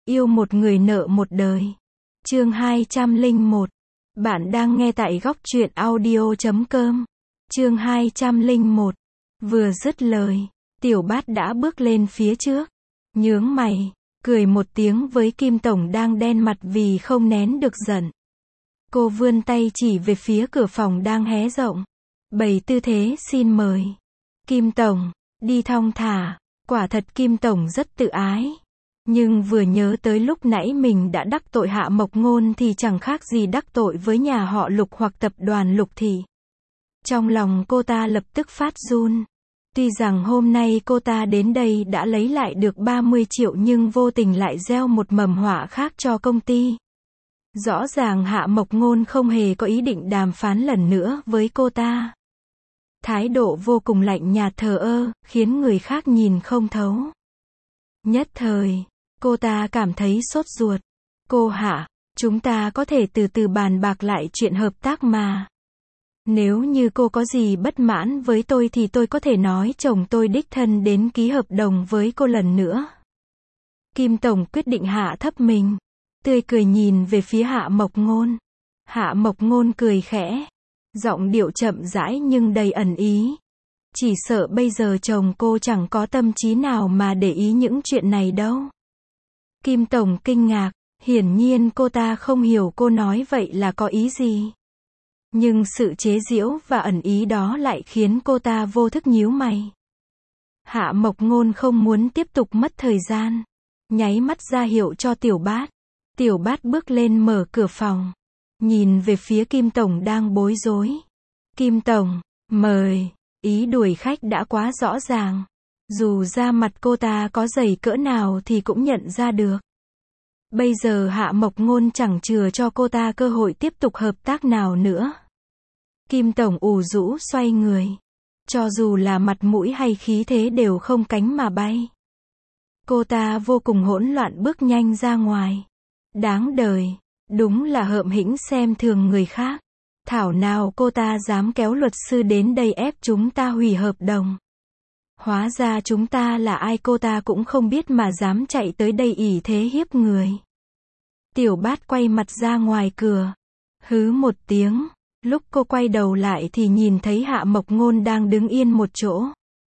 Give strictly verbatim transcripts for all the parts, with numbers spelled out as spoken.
Yêu một người nợ một đời. Chương hai trăm lẻ một. Bạn đang nghe tại góc truyện audio chấm com. Chương hai trăm lẻ một. Vừa dứt lời, Tiểu Bát đã bước lên phía trước, nhướng mày, cười một tiếng với Kim Tổng đang đen mặt vì không nén được giận. Cô vươn tay chỉ về phía cửa phòng đang hé rộng, bày tư thế xin mời. Kim Tổng, đi thong thả. Quả thật Kim Tổng rất tự ái. Nhưng vừa nhớ tới lúc nãy mình đã đắc tội Hạ Mộc Ngôn thì chẳng khác gì đắc tội với nhà họ Lục hoặc tập đoàn Lục Thị. Trong lòng cô ta lập tức phát run. Tuy rằng hôm nay cô ta đến đây đã lấy lại được ba mươi triệu nhưng vô tình lại gieo một mầm họa khác cho công ty. Rõ ràng Hạ Mộc Ngôn không hề có ý định đàm phán lần nữa với cô ta. Thái độ vô cùng lạnh nhạt thờ ơ, khiến người khác nhìn không thấu. Nhất thời, cô ta cảm thấy sốt ruột. Cô Hạ, chúng ta có thể từ từ bàn bạc lại chuyện hợp tác mà. Nếu như cô có gì bất mãn với tôi thì tôi có thể nói chồng tôi đích thân đến ký hợp đồng với cô lần nữa. Kim Tổng quyết định hạ thấp mình, tươi cười nhìn về phía Hạ Mộc Ngôn. Hạ Mộc Ngôn cười khẽ, giọng điệu chậm rãi nhưng đầy ẩn ý. Chỉ sợ bây giờ chồng cô chẳng có tâm trí nào mà để ý những chuyện này đâu. Kim Tổng kinh ngạc, hiển nhiên cô ta không hiểu cô nói vậy là có ý gì. Nhưng sự chế giễu và ẩn ý đó lại khiến cô ta vô thức nhíu mày. Hạ Mộc Ngôn không muốn tiếp tục mất thời gian, nháy mắt ra hiệu cho Tiểu Bát. Tiểu Bát bước lên mở cửa phòng, nhìn về phía Kim Tổng đang bối rối. Kim Tổng, mời. Ý đuổi khách đã quá rõ ràng. Dù da mặt cô ta có dày cỡ nào thì cũng nhận ra được. Bây giờ Hạ Mộc Ngôn chẳng chừa cho cô ta cơ hội tiếp tục hợp tác nào nữa. Kim Tổng ủ rũ xoay người. Cho dù là mặt mũi hay khí thế đều không cánh mà bay. Cô ta vô cùng hỗn loạn bước nhanh ra ngoài. Đáng đời, đúng là hợm hĩnh xem thường người khác. Thảo nào cô ta dám kéo luật sư đến đây ép chúng ta hủy hợp đồng. Hóa ra chúng ta là ai cô ta cũng không biết mà dám chạy tới đây ỷ thế hiếp người. Tiểu Bát quay mặt ra ngoài cửa. Hứ một tiếng. Lúc cô quay đầu lại thì nhìn thấy Hạ Mộc Ngôn đang đứng yên một chỗ.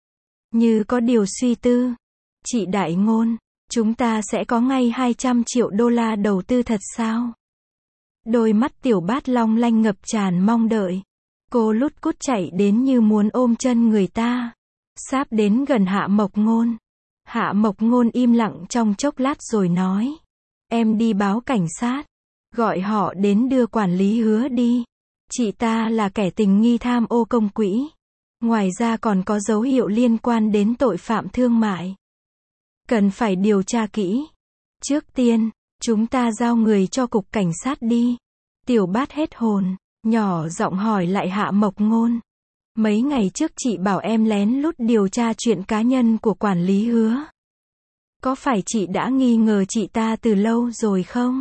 Như có điều suy tư. Chị Đại Ngôn, chúng ta sẽ có ngay hai trăm triệu đô la đầu tư thật sao? Đôi mắt Tiểu Bát long lanh ngập tràn mong đợi. Cô lút cút chạy đến như muốn ôm chân người ta. Sáp đến gần Hạ Mộc Ngôn. Hạ Mộc Ngôn im lặng trong chốc lát rồi nói. Em đi báo cảnh sát. Gọi họ đến đưa quản lý Hứa đi. Chị ta là kẻ tình nghi tham ô công quỹ. Ngoài ra còn có dấu hiệu liên quan đến tội phạm thương mại. Cần phải điều tra kỹ. Trước tiên, chúng ta giao người cho cục cảnh sát đi. Tiểu Bát hết hồn, nhỏ giọng hỏi lại Hạ Mộc Ngôn. Mấy ngày trước chị bảo em lén lút điều tra chuyện cá nhân của quản lý Hứa. Có phải chị đã nghi ngờ chị ta từ lâu rồi không?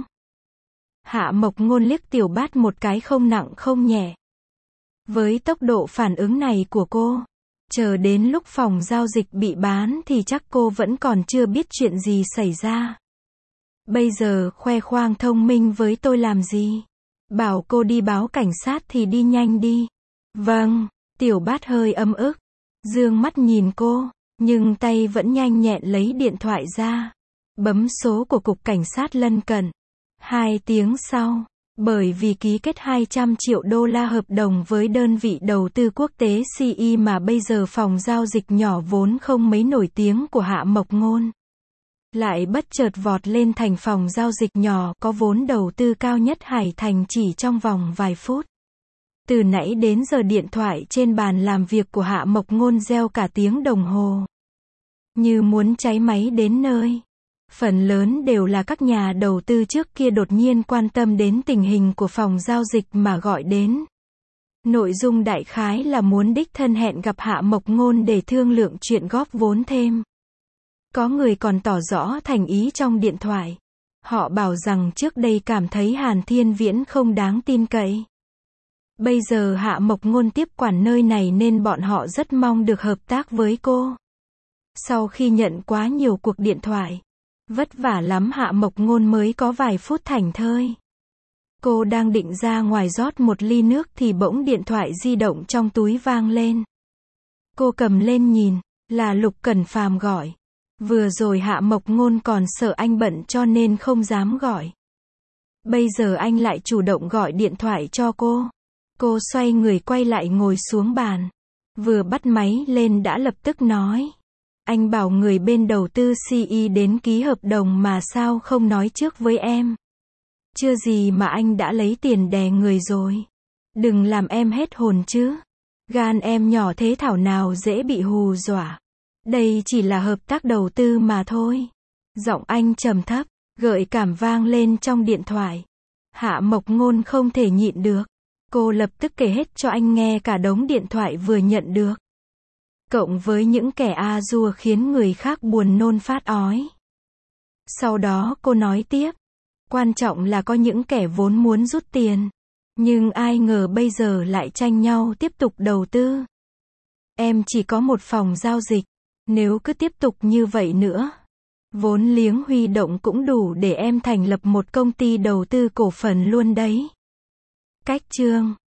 Hạ Mộc Ngôn liếc Tiểu Bát một cái không nặng không nhẹ. Với tốc độ phản ứng này của cô, chờ đến lúc phòng giao dịch bị bán thì chắc cô vẫn còn chưa biết chuyện gì xảy ra. Bây giờ khoe khoang thông minh với tôi làm gì? Bảo cô đi báo cảnh sát thì đi nhanh đi. Vâng, Tiểu Bát hơi ấm ức, dương mắt nhìn cô, nhưng tay vẫn nhanh nhẹn lấy điện thoại ra, bấm số của cục cảnh sát lân cận. Hai tiếng sau, bởi vì ký kết hai trăm triệu đô la hợp đồng với đơn vị đầu tư quốc tế xê i mà bây giờ phòng giao dịch nhỏ vốn không mấy nổi tiếng của Hạ Mộc Ngôn lại bất chợt vọt lên thành phòng giao dịch nhỏ có vốn đầu tư cao nhất Hải Thành chỉ trong vòng vài phút. Từ nãy đến giờ điện thoại trên bàn làm việc của Hạ Mộc Ngôn reo cả tiếng đồng hồ. Như muốn cháy máy đến nơi. Phần lớn đều là các nhà đầu tư trước kia đột nhiên quan tâm đến tình hình của phòng giao dịch mà gọi đến. Nội dung đại khái là muốn đích thân hẹn gặp Hạ Mộc Ngôn để thương lượng chuyện góp vốn thêm. Có người còn tỏ rõ thành ý trong điện thoại. Họ bảo rằng trước đây cảm thấy Hàn Thiên Viễn không đáng tin cậy. Bây giờ Hạ Mộc Ngôn tiếp quản nơi này nên bọn họ rất mong được hợp tác với cô. Sau khi nhận quá nhiều cuộc điện thoại, Vất vả lắm Hạ Mộc Ngôn mới có vài phút thảnh thơi. Cô đang định ra ngoài rót một ly nước thì bỗng điện thoại di động trong túi vang lên. Cô cầm lên nhìn, là Lục Cẩn Phàm gọi. Vừa rồi Hạ Mộc Ngôn còn sợ anh bận cho nên không dám gọi. Bây giờ anh lại chủ động gọi điện thoại cho cô. Cô xoay người quay lại ngồi xuống bàn. Vừa bắt máy lên đã lập tức nói. Anh bảo người bên đầu tư xê e đến ký hợp đồng mà sao không nói trước với em. Chưa gì mà anh đã lấy tiền đè người rồi. Đừng làm em hết hồn chứ. Gan em nhỏ thế thảo nào dễ bị hù dọa. Đây chỉ là hợp tác đầu tư mà thôi. Giọng anh trầm thấp, gợi cảm vang lên trong điện thoại. Hạ Mộc Ngôn không thể nhịn được. Cô lập tức kể hết cho anh nghe cả đống điện thoại vừa nhận được. Cộng với những kẻ a dua khiến người khác buồn nôn phát ói. Sau đó cô nói tiếp. Quan trọng là có những kẻ vốn muốn rút tiền. Nhưng ai ngờ bây giờ lại tranh nhau tiếp tục đầu tư. Em chỉ có một phòng giao dịch. Nếu cứ tiếp tục như vậy nữa, vốn liếng huy động cũng đủ để em thành lập một công ty đầu tư cổ phần luôn đấy. Cách chương